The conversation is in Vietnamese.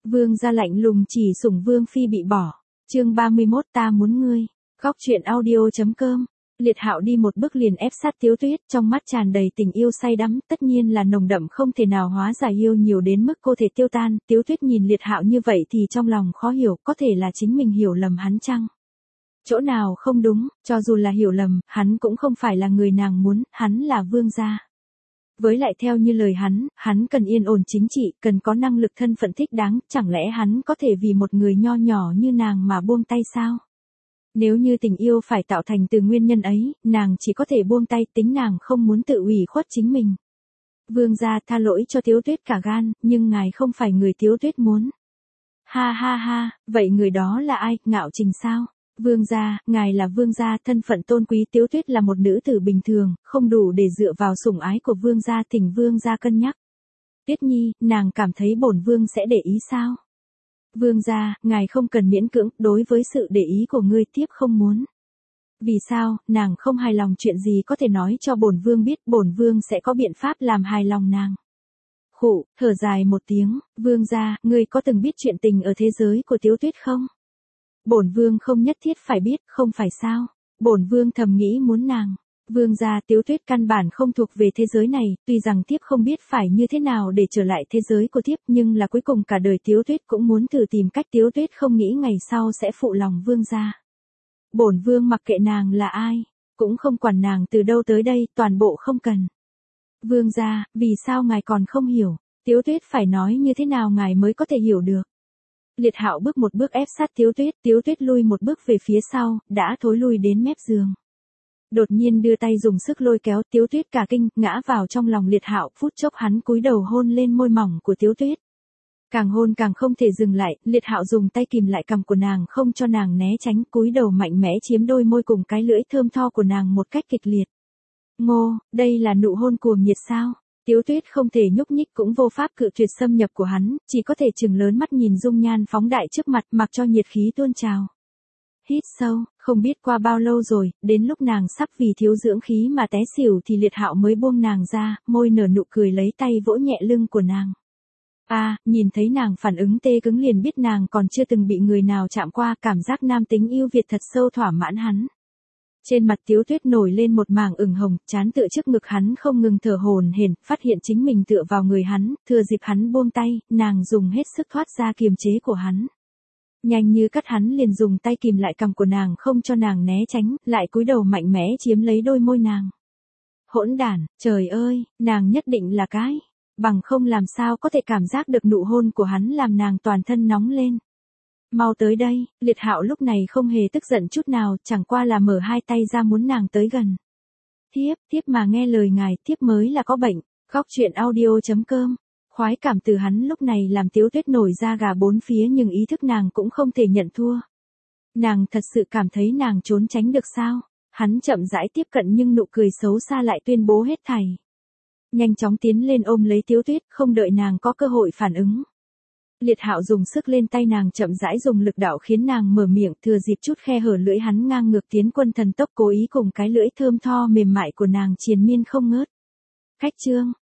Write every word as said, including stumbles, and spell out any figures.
Vương gia lạnh lùng chỉ sủng Vương phi bị bỏ. Chương ba mươi mốt ta muốn ngươi. Góc truyện audio chấm com. Liệt Hạo đi một bước liền ép sát Tiếu Tuyết, trong mắt tràn đầy tình yêu say đắm, tất nhiên là nồng đậm không thể nào hóa giải, yêu nhiều đến mức cô thể tiêu tan. Tiếu Tuyết nhìn Liệt Hạo như vậy thì trong lòng khó hiểu, có thể là chính mình hiểu lầm hắn chăng? Chỗ nào không đúng, cho dù là hiểu lầm, hắn cũng không phải là người nàng muốn, hắn là vương gia. Với lại theo như lời hắn, hắn cần yên ổn chính trị, cần có năng lực thân phận thích đáng, chẳng lẽ hắn có thể vì một người nho nhỏ như nàng mà buông tay sao? Nếu như tình yêu phải tạo thành từ nguyên nhân ấy, nàng chỉ có thể buông tay, tính nàng không muốn tự ủy khuất chính mình. Vương gia tha lỗi cho Tiếu Tuyết cả gan, nhưng ngài không phải người Tiếu Tuyết muốn. Ha ha ha, vậy người đó là ai, Ngạo Trình sao? Vương gia, ngài là vương gia, thân phận tôn quý, Tiếu Tuyết là một nữ tử bình thường, không đủ để dựa vào sủng ái của vương gia, thỉnh vương gia cân nhắc. Tuyết Nhi, nàng cảm thấy bổn vương sẽ để ý sao? Vương gia, ngài không cần miễn cưỡng, đối với sự để ý của ngươi tiếp không muốn. Vì sao, nàng không hài lòng chuyện gì có thể nói cho bổn vương biết, bổn vương sẽ có biện pháp làm hài lòng nàng. Khụ, thở dài một tiếng, vương gia, ngươi có từng biết chuyện tình ở thế giới của Tiếu Tuyết không? Bổn vương không nhất thiết phải biết, không phải sao? Bổn vương thầm nghĩ muốn nàng. Vương gia, Tiếu Tuyết căn bản không thuộc về thế giới này, tuy rằng thiếp không biết phải như thế nào để trở lại thế giới của thiếp, nhưng là cuối cùng cả đời Tiếu Tuyết cũng muốn thử tìm cách, Tiếu Tuyết không nghĩ ngày sau sẽ phụ lòng vương gia. Bổn vương mặc kệ nàng là ai, cũng không quản nàng từ đâu tới đây, toàn bộ không cần. Vương gia, vì sao ngài còn không hiểu? Tiếu Tuyết phải nói như thế nào ngài mới có thể hiểu được? Liệt Hạo bước một bước ép sát Tiếu Tuyết, Tiếu Tuyết lui một bước về phía sau, đã thối lui đến mép giường. Đột nhiên đưa tay dùng sức lôi kéo, Tiếu Tuyết cả kinh, ngã vào trong lòng Liệt Hạo, phút chốc hắn cúi đầu hôn lên môi mỏng của Tiếu Tuyết. Càng hôn càng không thể dừng lại, Liệt Hạo dùng tay kìm lại cằm của nàng không cho nàng né tránh, cúi đầu mạnh mẽ chiếm đôi môi cùng cái lưỡi thơm tho của nàng một cách kịch liệt. Ngô, đây là nụ hôn cuồng nhiệt sao? Tiếu Tuyết không thể nhúc nhích cũng vô pháp cự tuyệt xâm nhập của hắn, chỉ có thể trừng lớn mắt nhìn dung nhan phóng đại trước mặt, mặc cho nhiệt khí tuôn trào. Hít sâu, không biết qua bao lâu rồi, đến lúc nàng sắp vì thiếu dưỡng khí mà té xỉu thì Liệt Hạo mới buông nàng ra, môi nở nụ cười lấy tay vỗ nhẹ lưng của nàng. A, à, nhìn thấy nàng phản ứng tê cứng liền biết nàng còn chưa từng bị người nào chạm qua, cảm giác nam tính yêu Việt thật sâu thỏa mãn hắn. Trên mặt Tiếu Tuyết nổi lên một mảng ửng hồng, trán tựa trước ngực hắn không ngừng thở hổn hển, phát hiện chính mình tựa vào người hắn, thừa dịp hắn buông tay, nàng dùng hết sức thoát ra kiềm chế của hắn. Nhanh như cắt hắn liền dùng tay kìm lại cằm của nàng không cho nàng né tránh, lại cúi đầu mạnh mẽ chiếm lấy đôi môi nàng. Hỗn đản, trời ơi, nàng nhất định là cái, bằng không làm sao có thể cảm giác được nụ hôn của hắn làm nàng toàn thân nóng lên. Mau tới đây, Liệt Hạo lúc này không hề tức giận chút nào, chẳng qua là mở hai tay ra muốn nàng tới gần. Thiếp, thiếp mà nghe lời ngài, thiếp mới là có bệnh. Góc truyện audio chấm com. Khoái cảm từ hắn lúc này làm Tiếu Tuyết nổi da gà bốn phía, nhưng ý thức nàng cũng không thể nhận thua. Nàng thật sự cảm thấy nàng trốn tránh được sao? Hắn chậm rãi tiếp cận nhưng nụ cười xấu xa lại tuyên bố hết thảy. Nhanh chóng tiến lên ôm lấy Tiếu Tuyết, không đợi nàng có cơ hội phản ứng. Liệt Hạo dùng sức lên tay nàng, chậm rãi dùng lực đạo khiến nàng mở miệng, thừa dịp chút khe hở lưỡi hắn ngang ngược tiến quân thần tốc, cố ý cùng cái lưỡi thơm tho mềm mại của nàng triền miên không ngớt. Khách trương,